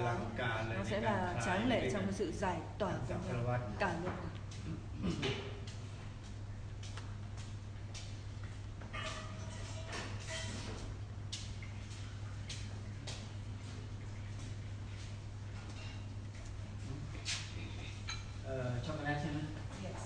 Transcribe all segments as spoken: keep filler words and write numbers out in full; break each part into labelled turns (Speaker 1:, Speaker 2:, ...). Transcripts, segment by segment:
Speaker 1: nó, nó sẽ là tráng lệ trong sự giải tỏa của nhau cả luân hồi.
Speaker 2: Trong cái xem
Speaker 1: Yes.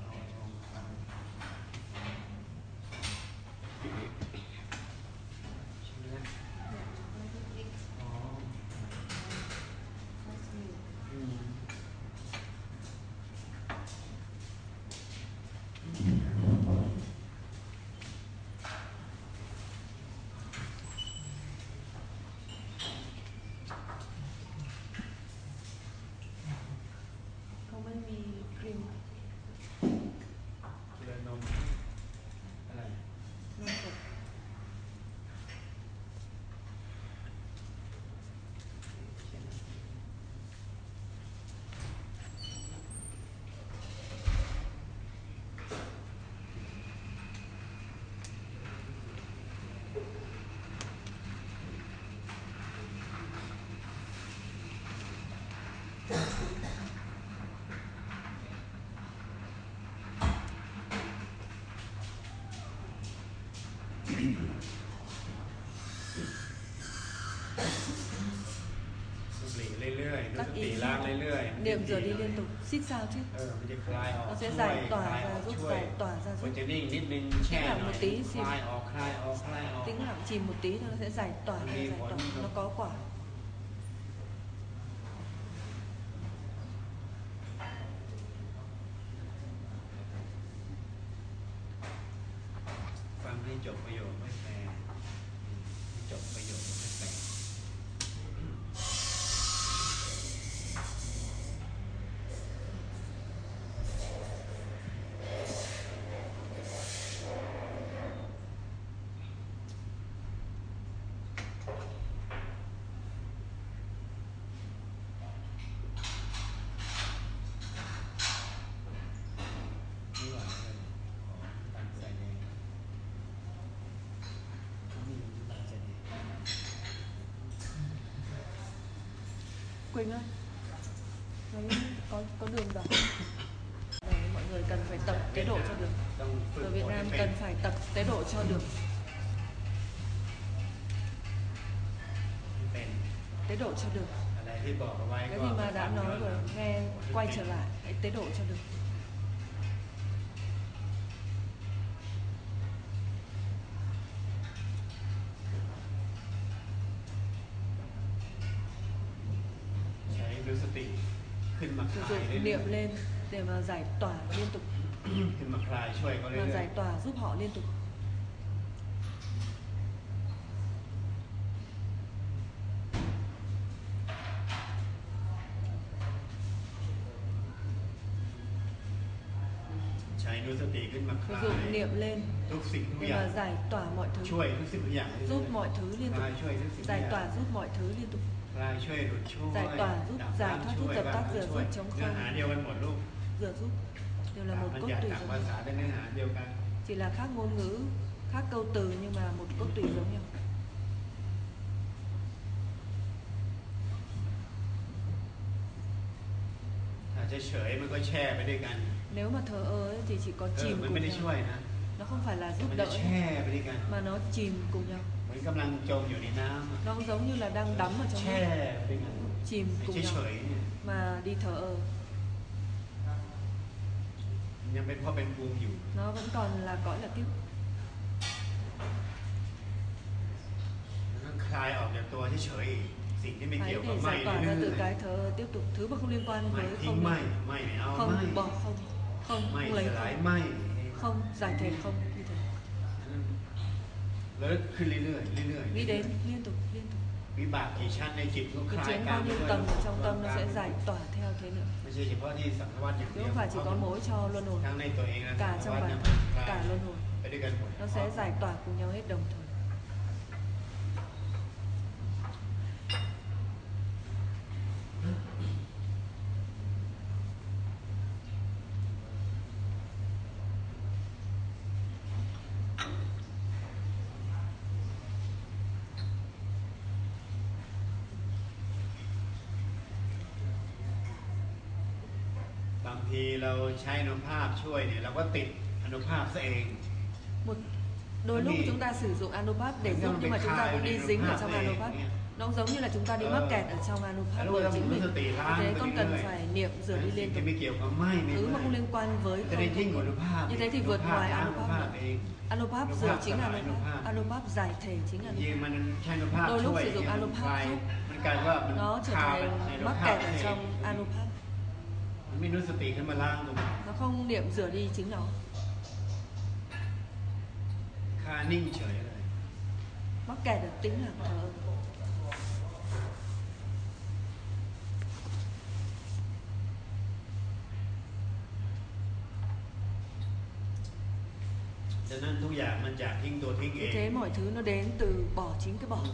Speaker 1: Không mớiมีครีม
Speaker 2: นมอะไร
Speaker 1: นมสด
Speaker 2: เรื่อยๆ
Speaker 1: Các ý
Speaker 2: ล้างเรื่อยๆ
Speaker 1: niệm rửa đi liên tục, xít sao chứ
Speaker 2: เออมันจะคลายออก
Speaker 1: nó sẽ
Speaker 2: ช่วย
Speaker 1: giải tỏa
Speaker 2: คลายอ
Speaker 1: và
Speaker 2: อก
Speaker 1: giúp
Speaker 2: ช่วย
Speaker 1: giải tỏa ra
Speaker 2: มัน
Speaker 1: giúp
Speaker 2: จะนิ่งนิดนึงแช่หน่อย
Speaker 1: một tí
Speaker 2: คลายออกคลายออกคลายออก
Speaker 1: tĩnh lặng chìm một tí thôi nó sẽ giải tỏa và giải tỏa, nó có quả.
Speaker 2: ฟังให้จบประโยคไม่แปลจบประโยคไม่แปลไม่ไหวเลยขอตังใส่แดงนี่ตังใส่แดง
Speaker 1: Quỳnh ơi, đấy có có đường đỏ. Đấy, mọi người cần phải tập tế độ cho được.
Speaker 2: ต้องฝึก
Speaker 1: Ở
Speaker 2: ฝ
Speaker 1: Việt
Speaker 2: นให้
Speaker 1: Nam
Speaker 2: เป็น
Speaker 1: cần phải tập tế độ cho được.
Speaker 2: เป็น
Speaker 1: Tế độ cho được.
Speaker 2: อะไรที่บอกเอาไว้
Speaker 1: Cái
Speaker 2: ก็
Speaker 1: gì mà đã nói rồi, nghe quay trở lại, hãy tế độ cho được.
Speaker 2: ใช้ดูสติขึ้นมา
Speaker 1: Sử
Speaker 2: คลาย
Speaker 1: dụng
Speaker 2: เรื่อย
Speaker 1: niệm lên để mà giải tỏa liên tục
Speaker 2: ๆขึ้นมาคลายช่วยเขาเรื่
Speaker 1: và
Speaker 2: อย
Speaker 1: giải tỏa giúp họ liên tục.
Speaker 2: ๆใช้ดูสติขึ้นมาค
Speaker 1: Sử
Speaker 2: ลาย
Speaker 1: dụng niệm lên
Speaker 2: ทุกสิ่งทุก
Speaker 1: để
Speaker 2: อย่าง
Speaker 1: mà giải tỏa mọi thứ,
Speaker 2: ช่วยทุกสิ่งทุกอย่าง
Speaker 1: giúp mọi thứ liên
Speaker 2: คลาย
Speaker 1: tục,
Speaker 2: ช่วยทุกสิ่งทุกอ
Speaker 1: giải
Speaker 2: ย่าง
Speaker 1: tỏa giúp mọi thứ liên tục.
Speaker 2: คลายช่วยหลุดช่วย
Speaker 1: giải tỏa giúp
Speaker 2: ดับ
Speaker 1: giải
Speaker 2: น้ำ
Speaker 1: thoát
Speaker 2: ช่
Speaker 1: giúp
Speaker 2: วย
Speaker 1: dập
Speaker 2: บ้าง
Speaker 1: tắt rửa
Speaker 2: ช่วย
Speaker 1: giúp chống
Speaker 2: เนื้อ
Speaker 1: không,
Speaker 2: หาเดียวกันหมดลูก
Speaker 1: rửa giúp đều là
Speaker 2: ต่าง
Speaker 1: một
Speaker 2: มัน
Speaker 1: cốt
Speaker 2: อยาก
Speaker 1: tùy
Speaker 2: ต่าง
Speaker 1: giống
Speaker 2: ภา
Speaker 1: nhau.
Speaker 2: ษาแต่เนื้อหาเดียวกัน
Speaker 1: Chỉ là khác ngôn ngữ, khác câu từ nhưng mà một cốt tùy giống nhau.
Speaker 2: อาจจะเฉยมันก็แช่ไปด้วยกัน
Speaker 1: Nếu mà thờ ơ ấy, thì chỉ có
Speaker 2: เออ
Speaker 1: chìm
Speaker 2: มัน
Speaker 1: cùng
Speaker 2: ไม่ได้ช่วย
Speaker 1: nhau.
Speaker 2: นะ
Speaker 1: Nó không phải là
Speaker 2: มั
Speaker 1: giúp
Speaker 2: นจะ
Speaker 1: đỡ
Speaker 2: แช่ไปด้วยกัน
Speaker 1: mà nó chìm cùng nhau.
Speaker 2: เหมือนกำลังจมอยู่ในน้ำ
Speaker 1: Nó giống như là đang đắm ở trong
Speaker 2: แช่
Speaker 1: nước,
Speaker 2: ไปด้วยกัน
Speaker 1: chìm
Speaker 2: ไม่
Speaker 1: cùng
Speaker 2: ใช่เฉ
Speaker 1: nhau
Speaker 2: ยเนี่ย
Speaker 1: mà đi thờ ơ.
Speaker 2: ยังเป็นพ่อเป็นภูมิอยู่
Speaker 1: Nó vẫn còn là cõi là tiếp.
Speaker 2: แล้วก็คลายออกจากตัวเฉยๆสิ่งที่ไม่
Speaker 1: Hãy
Speaker 2: เกี่ยวกับ
Speaker 1: để
Speaker 2: ไม่
Speaker 1: giải tỏa ra
Speaker 2: เรื่
Speaker 1: từ
Speaker 2: อย
Speaker 1: cái thờ ơ tiếp tục, thứ mà không liên quan
Speaker 2: ๆไม่
Speaker 1: với
Speaker 2: ทิ้ง
Speaker 1: không,
Speaker 2: ไม่ไม่ไม่เอาไม่
Speaker 1: không bỏ không, không
Speaker 2: ไม่
Speaker 1: không
Speaker 2: ส
Speaker 1: lấy
Speaker 2: ลาย
Speaker 1: không,
Speaker 2: ไม่
Speaker 1: không giải thể không như thế.
Speaker 2: แล้วขึ้นเรื่อยๆเรื่อย
Speaker 1: Nghĩ đến liên tục liên tục.
Speaker 2: วิบากกี่ชั้นในจิตก็ค
Speaker 1: Cái
Speaker 2: ลาย
Speaker 1: chuyến
Speaker 2: กลาง
Speaker 1: bao nhiêu tầng ở trong tâm nó sẽ giải tỏa theo thế nữa.
Speaker 2: ไม่ใช่เฉพาะที่สังสารวัฏอย่าง
Speaker 1: Chứ
Speaker 2: เดียว
Speaker 1: không phải chỉ có mỗi cho luân hồi,
Speaker 2: ทั้งในตัวเองและ
Speaker 1: cả
Speaker 2: สัง
Speaker 1: trong
Speaker 2: สารวัฏ
Speaker 1: bản
Speaker 2: เนี่ย
Speaker 1: thân,
Speaker 2: คลาย
Speaker 1: cả luân hồi.
Speaker 2: ไปด้วยกันหมด
Speaker 1: Nó sẽ giải tỏa cùng nhau hết đồng thời.
Speaker 2: ทีเราใช้อานุภาพช่วยเนี่ยเราก็ติดอานุภาพซะเอง
Speaker 1: Một đôi lúc
Speaker 2: Cái gì?
Speaker 1: chúng ta sử dụng Anupap để
Speaker 2: Cái
Speaker 1: giúp
Speaker 2: gì
Speaker 1: nhưng mà
Speaker 2: bị
Speaker 1: chúng ta
Speaker 2: khai
Speaker 1: cũng đi
Speaker 2: ở
Speaker 1: dính ở
Speaker 2: Anupap
Speaker 1: trong
Speaker 2: này,
Speaker 1: Anupap.
Speaker 2: nghe.
Speaker 1: Nó giống như là chúng ta đi mắc
Speaker 2: Ờ.
Speaker 1: kẹt ở trong Anupap
Speaker 2: Lúc
Speaker 1: bởi
Speaker 2: đó
Speaker 1: chính
Speaker 2: mình
Speaker 1: mình.
Speaker 2: có thểล้าง
Speaker 1: Như thế
Speaker 2: ไป
Speaker 1: con
Speaker 2: เรื่
Speaker 1: cần
Speaker 2: อยๆ
Speaker 1: phải niệm rửa đi
Speaker 2: สิ่
Speaker 1: liên
Speaker 2: ง
Speaker 1: tục.
Speaker 2: ที่ไม่เกี่ยวกับไม่ไม่
Speaker 1: Thứ mà
Speaker 2: ไม่
Speaker 1: không liên quan với
Speaker 2: จะได้
Speaker 1: không
Speaker 2: ยิ่ง
Speaker 1: thuộc
Speaker 2: กว่าอนุภาพ
Speaker 1: như thế thì vượt ngoài
Speaker 2: อนุภาพ
Speaker 1: Anupap
Speaker 2: เอง
Speaker 1: Anupap
Speaker 2: Anupap
Speaker 1: rửa chính
Speaker 2: sửa lại
Speaker 1: Anupap.
Speaker 2: Anupap.
Speaker 1: Anupap giải thể chính
Speaker 2: จริง
Speaker 1: Anupap.
Speaker 2: ๆมันใช้อนุภาพ
Speaker 1: Đôi
Speaker 2: ช่
Speaker 1: lúc
Speaker 2: วย
Speaker 1: sử dụng
Speaker 2: มัน
Speaker 1: Anupap
Speaker 2: คลาย
Speaker 1: giúp
Speaker 2: มันกลายว่ามัน
Speaker 1: nó trở
Speaker 2: คาไป
Speaker 1: thành
Speaker 2: ในอนุ
Speaker 1: mắc
Speaker 2: ภาพ
Speaker 1: kẹt ở
Speaker 2: เอง
Speaker 1: trong Anupap.
Speaker 2: มันไม่รู้สติขึ้นมาล้างตรงนั้น
Speaker 1: Nó không niệm rửa đi chính nó.
Speaker 2: คานิ่งเฉยเลย
Speaker 1: Mắc kẹt ở tĩnh lặng thờ ơ.
Speaker 2: ดังนั้นทุกอย่างมันจากทิ้งตัวทิ้งเอ
Speaker 1: Như
Speaker 2: ง
Speaker 1: thế mọi thứ nó đến từ bỏ chính cái bỏ.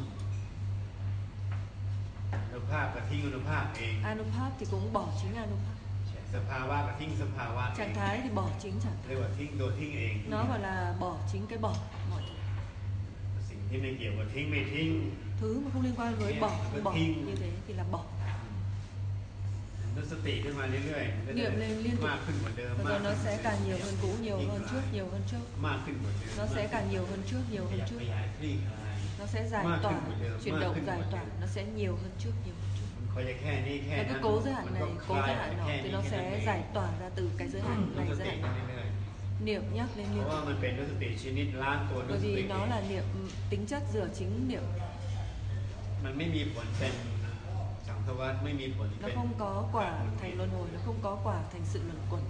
Speaker 2: อนุภาพกับทิ้งอนุภาพเอง
Speaker 1: Anupap thì cũng bỏ chính Anupap.
Speaker 2: สภาวะกับทิ้งสภาวะเอง
Speaker 1: Trạng thái thì bỏ chính trạng
Speaker 2: เรียกว่าทิ้งตัวทิ้งเอง
Speaker 1: Nó gọi là bỏ chính cái bỏ mọi thứ.
Speaker 2: สิ่งที่ไม่เกี่ยวกับทิ้งไม่ทิ้ง
Speaker 1: Thứ mà không liên quan với
Speaker 2: Nghe,
Speaker 1: bỏ
Speaker 2: nó
Speaker 1: không
Speaker 2: có
Speaker 1: bỏ
Speaker 2: thiên.
Speaker 1: như thế thì là bỏ.
Speaker 2: นึกสติขึ้นมาเรื่อยๆ
Speaker 1: Niệm lên liên tục.
Speaker 2: มากขึ้นกว่าเดิม
Speaker 1: Và
Speaker 2: มาก
Speaker 1: rồi nó
Speaker 2: ขึ้น
Speaker 1: sẽ càng nhiều hơn cũ, nhiều hơn trước, nhiều hơn trước.
Speaker 2: มากขึ้นกว่าเดิม
Speaker 1: Nó sẽ càng nhiều hơn trước, nhiều
Speaker 2: ข
Speaker 1: hơn
Speaker 2: ยับ
Speaker 1: trước.
Speaker 2: ขยายคลี่คลาย
Speaker 1: Nó sẽ giải
Speaker 2: Mà
Speaker 1: tỏa,
Speaker 2: ขึ้นกว่าเดิม
Speaker 1: chuyển
Speaker 2: มาก
Speaker 1: động
Speaker 2: ขึ้นกว่า
Speaker 1: giải
Speaker 2: เดิ
Speaker 1: tỏa.
Speaker 2: ม
Speaker 1: Nó sẽ nhiều hơn trước, nhiều hơn trước.
Speaker 2: มันคอยจะแค่นี้แค่
Speaker 1: Nó
Speaker 2: นั้
Speaker 1: cứ
Speaker 2: น
Speaker 1: cố giới hạn
Speaker 2: มัน
Speaker 1: này,
Speaker 2: ก็
Speaker 1: cố
Speaker 2: คลาย
Speaker 1: giới hạn nọ
Speaker 2: แค่
Speaker 1: thì
Speaker 2: นี้
Speaker 1: nó
Speaker 2: แค่นั้น
Speaker 1: sẽ
Speaker 2: เอง
Speaker 1: giải tỏa ra từ cái giới hạn
Speaker 2: นึก
Speaker 1: này,
Speaker 2: ส
Speaker 1: giới
Speaker 2: ติ
Speaker 1: hạn
Speaker 2: ไป
Speaker 1: nọ.
Speaker 2: เรื่อย
Speaker 1: Niệm nhắc lên
Speaker 2: ๆเพ
Speaker 1: liên
Speaker 2: ราะว่า
Speaker 1: tục.
Speaker 2: มันเป็นนึกสติชนิดล้างตัวนึก
Speaker 1: Bởi
Speaker 2: สติ
Speaker 1: vì nó là niệm tính chất rửa chính niệm.
Speaker 2: มันไม่มีผลเป็นสังสวัฏไม่มีผล
Speaker 1: Nó
Speaker 2: เป็น
Speaker 1: không có quả thành luân hồi, nó không có quả thành sự luẩn quẩn.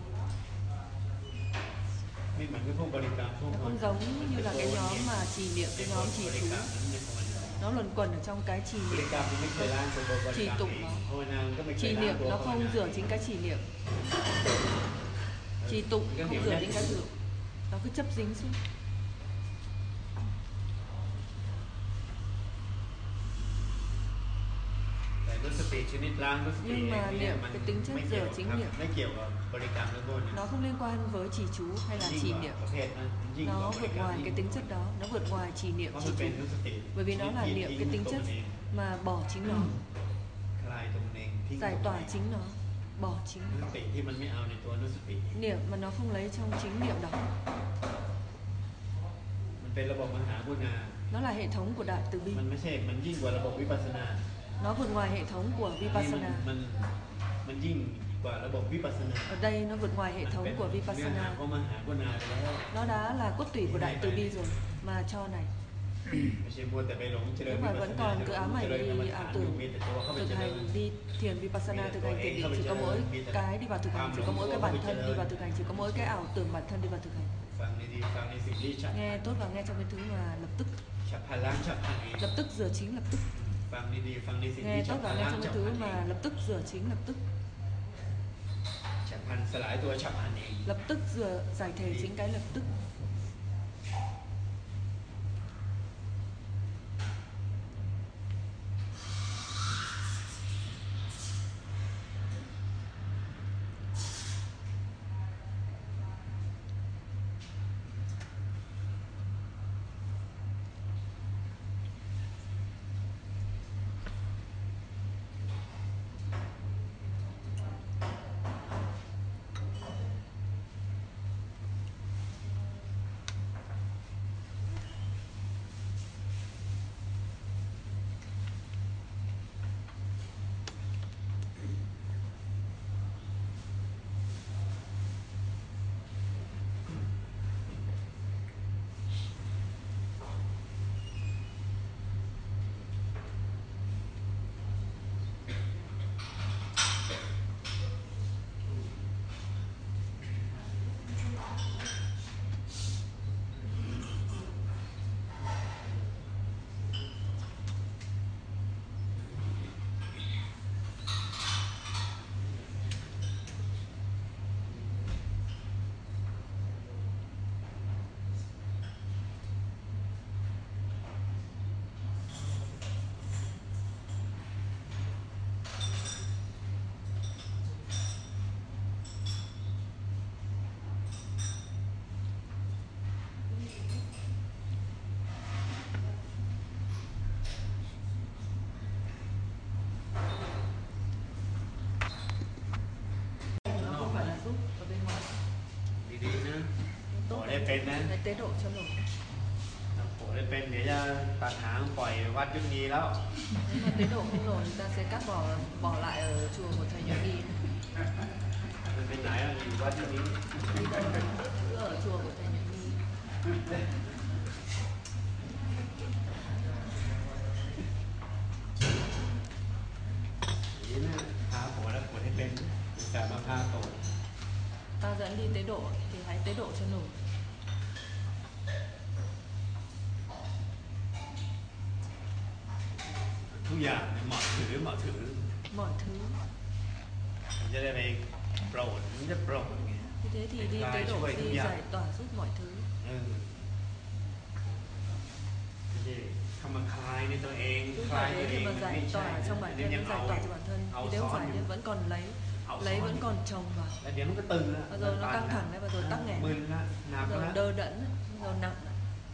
Speaker 2: ไม่เหมือนกับพวกบริกรรมพวก
Speaker 1: Nó không giống như là cái nhóm mà trì niệm, cái nhóm trì
Speaker 2: บริ
Speaker 1: chú.
Speaker 2: กรรมนั้นไม่ควรเลย
Speaker 1: Nó luẩn quẩn ở trong cái trì
Speaker 2: บริ
Speaker 1: niệm.
Speaker 2: กรรมมันไม่เคยล้างตัวบริกรรม
Speaker 1: Trì
Speaker 2: เอ
Speaker 1: tụng
Speaker 2: ง
Speaker 1: nó.
Speaker 2: ภาวนาก็ไม่เคย
Speaker 1: Trì
Speaker 2: ล้าง
Speaker 1: niệm
Speaker 2: ตัว
Speaker 1: nó
Speaker 2: ภาว
Speaker 1: không
Speaker 2: นา
Speaker 1: rửa chính cái trì niệm. Trì tụng
Speaker 2: Cái
Speaker 1: không
Speaker 2: niệm
Speaker 1: rửa
Speaker 2: nhất.
Speaker 1: chính cái rửa. Nó cứ chấp dính xuống.
Speaker 2: แต่นึกสติชนิดล้างนึกสติ
Speaker 1: Nhưng
Speaker 2: เอง
Speaker 1: mà
Speaker 2: เนี่ย
Speaker 1: niệm
Speaker 2: มัน
Speaker 1: cái tính chất
Speaker 2: ไม่เกี่ยว
Speaker 1: rửa chính
Speaker 2: กับ
Speaker 1: niệm
Speaker 2: ไม่เกี่ยวกับบริกรรมแล้วพวกนี้
Speaker 1: nó không liên quan với trì chú hay là
Speaker 2: ยิ่ง
Speaker 1: trì
Speaker 2: กว่า
Speaker 1: niệm.
Speaker 2: ประเภทนั้นยิ่งกว่า
Speaker 1: Nó
Speaker 2: บริ
Speaker 1: vượt
Speaker 2: กรรม
Speaker 1: ngoài
Speaker 2: ยิ่ง
Speaker 1: cái tính chất đó, nó vượt ngoài trì niệm
Speaker 2: เพราะ
Speaker 1: trì
Speaker 2: มันเป็น
Speaker 1: chú.
Speaker 2: นึกสติ
Speaker 1: Bởi vì nó là
Speaker 2: ที่
Speaker 1: niệm
Speaker 2: ทิ้ง
Speaker 1: cái tính
Speaker 2: ตัว
Speaker 1: chất
Speaker 2: มันเอง
Speaker 1: mà bỏ chính nó,
Speaker 2: คลายตัวมันเองทิ้ง
Speaker 1: giải
Speaker 2: ตัว
Speaker 1: tỏa
Speaker 2: มันเอง
Speaker 1: chính nó, bỏ chính
Speaker 2: นึก
Speaker 1: nó.
Speaker 2: สติที่มันไม่เอาในตัวนึกสติ
Speaker 1: Niệm mà nó không lấy trong chính niệm đó.
Speaker 2: มันเป็นระบบมหากุณา
Speaker 1: Nó là hệ thống của đại từ bi.
Speaker 2: มันไม่ใช่ มันยิ่งกว่าระบบวิปัสสนา
Speaker 1: Nó vượt ngoài hệ thống của
Speaker 2: นี่มัน
Speaker 1: Vipassana.
Speaker 2: มันมันยิ่งกว่าระบบวิปัสสนา
Speaker 1: Ở đây nó vượt ngoài hệ
Speaker 2: มัน
Speaker 1: thống
Speaker 2: เป็น
Speaker 1: của
Speaker 2: เนื้อหา
Speaker 1: Vipassana.
Speaker 2: ของมหากุณาไปแล้ว
Speaker 1: Nó đã là cốt tủy của đại từ bi rồi mà cho này.
Speaker 2: ไม่ใช่มัวแต่ไปหลงเจริญ
Speaker 1: Nếu
Speaker 2: วิ
Speaker 1: mà
Speaker 2: ปัสส
Speaker 1: vẫn
Speaker 2: นา
Speaker 1: còn cứ ám
Speaker 2: เจ
Speaker 1: ảnh
Speaker 2: ริญกรรม
Speaker 1: đi
Speaker 2: ฐาน
Speaker 1: ảo
Speaker 2: อยู่
Speaker 1: tưởng,
Speaker 2: มีแต่ตัวเข้าไป
Speaker 1: thực
Speaker 2: เจริญ
Speaker 1: hành đi thiền Vipassana, thực hành thiền định chỉ có mỗi cái đi vào thực hành, chỉ có mỗi cái bản thân đi vào thực hành, chỉ có mỗi cái ảo tưởng bản thân đi vào thực hành.
Speaker 2: ฟังดีๆฟังในสิ่งที่ฉับ
Speaker 1: Nghe tốt và nghe trong cái thứ mà lập tức,
Speaker 2: ฉับพลังฉับพลันเอง
Speaker 1: lập tức rửa chính lập tức.
Speaker 2: ฟังดีๆฟังในสิ่ง
Speaker 1: Nghe
Speaker 2: ที่ฉั
Speaker 1: tốt
Speaker 2: บพ
Speaker 1: và
Speaker 2: ลั
Speaker 1: nghe
Speaker 2: ง
Speaker 1: trong
Speaker 2: ฉั
Speaker 1: cái
Speaker 2: บพ
Speaker 1: thứ
Speaker 2: ลันเอง
Speaker 1: mà lập tức rửa chính lập tức,
Speaker 2: ฉับพลันสลายตัวฉับพลันเอง
Speaker 1: lập tức rửa giải thể chính cái lập tức.
Speaker 2: เป็นนะ
Speaker 1: Đấy, tế độ cho nổi.
Speaker 2: ผัวได้เป็นเดี๋ยวจะตัดหางปล่อยวัดยุทธนีแล้ว
Speaker 1: Nếu mà tế độ không nổi chúng ta sẽ cắt bỏ bỏ lại ở chùa của thầy Nhật Nghi.
Speaker 2: มันเป็นไหนอ่ะอยู่วัดยุทธนี
Speaker 1: Đi đâu cứ ở chùa của thầy Nhật Nghi.
Speaker 2: นี่นะพาผัวแล้วผัวให้เป็นแต่มาพาโต
Speaker 1: Ta dẫn đi tế độ thì hãy tế độ cho nổi.
Speaker 2: ทุกอย่างเนี่ยเหมาะถือเหมาะถือ
Speaker 1: Mọi thứ.
Speaker 2: มันจะได้ไปโปรดมันจะโปรดไง
Speaker 1: Như thế thì đi tế độ đi giải tỏa giúp mọi thứ.
Speaker 2: เออไม่ใช่ทำมาคลายในตัวเอง
Speaker 1: Không
Speaker 2: คลาย
Speaker 1: phải
Speaker 2: ตัว
Speaker 1: thế
Speaker 2: เอ
Speaker 1: thì
Speaker 2: ง
Speaker 1: mà
Speaker 2: ไม่
Speaker 1: giải
Speaker 2: ใช่
Speaker 1: tỏa trong bản
Speaker 2: เดี๋ยว
Speaker 1: thân,
Speaker 2: ยัง
Speaker 1: nó
Speaker 2: เอา
Speaker 1: giải tỏa cho bản thân.
Speaker 2: เอา
Speaker 1: Thì nếu
Speaker 2: ซ้อน
Speaker 1: phải
Speaker 2: อ
Speaker 1: thì
Speaker 2: ยู่
Speaker 1: vẫn còn lấy,
Speaker 2: เอา
Speaker 1: lấy
Speaker 2: ซ้อน
Speaker 1: vẫn
Speaker 2: อยู่
Speaker 1: còn chồng vào.
Speaker 2: แล้วเดี๋ยวมันก็ตึงแล้ว
Speaker 1: Bao giờ nó căng thẳng đấy, bao giờ tắc nghẽn.
Speaker 2: มึนละหนัก
Speaker 1: Bao
Speaker 2: ละ
Speaker 1: giờ đơ đẫn, bao giờ nặng.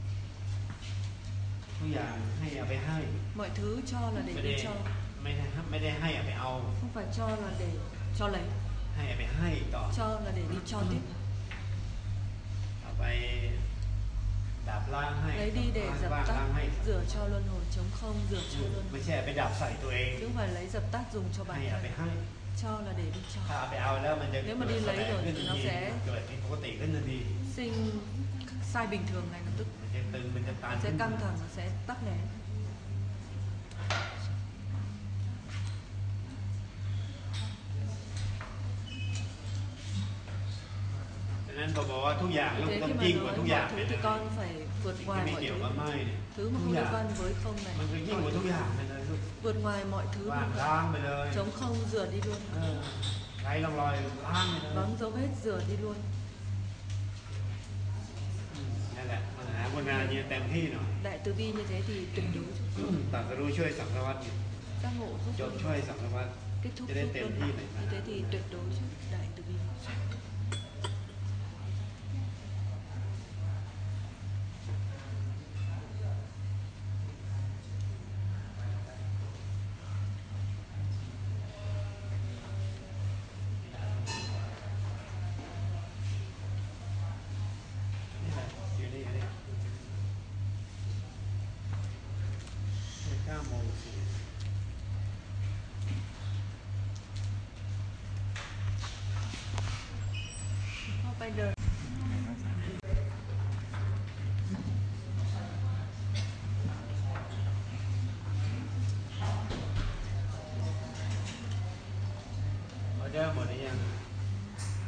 Speaker 2: ทุกอย่างให้เอาไปให้
Speaker 1: Mọi thứ cho là để
Speaker 2: ไม่ได้
Speaker 1: đi cho,
Speaker 2: ไม่ได้ไม่ได้ให้เอาไปเอา
Speaker 1: không phải cho là để cho lấy,
Speaker 2: ให้เอาไปให้ต่อ
Speaker 1: cho là để đi cho tiếp.
Speaker 2: เอาไปดับล้างให้
Speaker 1: Lấy đi để
Speaker 2: ล้าง
Speaker 1: dập
Speaker 2: ล้าง
Speaker 1: tắt,
Speaker 2: ให้
Speaker 1: rửa cho luân hồi trống không, rửa cho luân
Speaker 2: ไม่
Speaker 1: hồi.
Speaker 2: ใช่ไปดับใส่ตัวเอง
Speaker 1: Chứ không phải lấy dập tắt dùng cho
Speaker 2: ให้
Speaker 1: bản
Speaker 2: เอาไป
Speaker 1: thân,
Speaker 2: ให้
Speaker 1: cho là để đi
Speaker 2: ถ้า
Speaker 1: cho.
Speaker 2: เอาไปเอาแล้วมันจะ
Speaker 1: Nếu mà đi lấy rồi
Speaker 2: ขึ้น
Speaker 1: thì
Speaker 2: ทัน
Speaker 1: nó
Speaker 2: ที
Speaker 1: sẽ
Speaker 2: เกิดผิดปกติขึ้นทันที
Speaker 1: sinh sai bình thường ngay lập tức,
Speaker 2: มันจะตึงมันจะตัน
Speaker 1: sẽ căng thẳng, nó sẽ tắc nghẽn.
Speaker 2: ดังนั้นผมบอกว่าทุกอย่าง
Speaker 1: Vì
Speaker 2: ต้อง
Speaker 1: thế
Speaker 2: ต้อง
Speaker 1: khi
Speaker 2: ยิ่ง
Speaker 1: mà
Speaker 2: กว่า
Speaker 1: nói
Speaker 2: ทุกอย่าง
Speaker 1: mọi
Speaker 2: เล
Speaker 1: thứ
Speaker 2: ย
Speaker 1: thì
Speaker 2: นะ
Speaker 1: con phải vượt
Speaker 2: ที่
Speaker 1: ngoài
Speaker 2: ไม่
Speaker 1: mọi
Speaker 2: เกี่ยว
Speaker 1: thứ.
Speaker 2: กับไม่เนี่ย
Speaker 1: Thứ mà
Speaker 2: ทุก
Speaker 1: không
Speaker 2: อ
Speaker 1: liên
Speaker 2: ย่าง
Speaker 1: quan với không
Speaker 2: มัน
Speaker 1: này,
Speaker 2: ก็ยิ่งกว่าทุกอย่างเลยนะลูก
Speaker 1: vượt ngoài mọi thứ
Speaker 2: ว่าง
Speaker 1: luôn.
Speaker 2: ล้างไปเลย
Speaker 1: Trống không rửa đi luôn,
Speaker 2: เออไร้ร่องรอยล้างไปเลย
Speaker 1: vắng dấu vết rửa đi luôn.
Speaker 2: อืมนั่นแหละมหากรุณาเนี่ยเต็มที่หน่อย
Speaker 1: Đại từ bi như thế thì tuyệt đối giúp,
Speaker 2: ตรัสรู้ช่วยสังสารวัตรอยู่
Speaker 1: giác ngộ giúp
Speaker 2: จบ
Speaker 1: luân
Speaker 2: ช่วย
Speaker 1: hồi,
Speaker 2: สังสารวัตร
Speaker 1: kết thúc
Speaker 2: cho nên
Speaker 1: giúp
Speaker 2: ต็ม
Speaker 1: luân
Speaker 2: ที่
Speaker 1: hồi.
Speaker 2: เลย
Speaker 1: Như thế thì tuyệt đối giúp đại từ bi.
Speaker 2: นี่แหละอยู่นี่อยู่นี่เก้าโมงสี่
Speaker 1: เข้าไปเดิน
Speaker 2: ออเดอร์หมดหรือ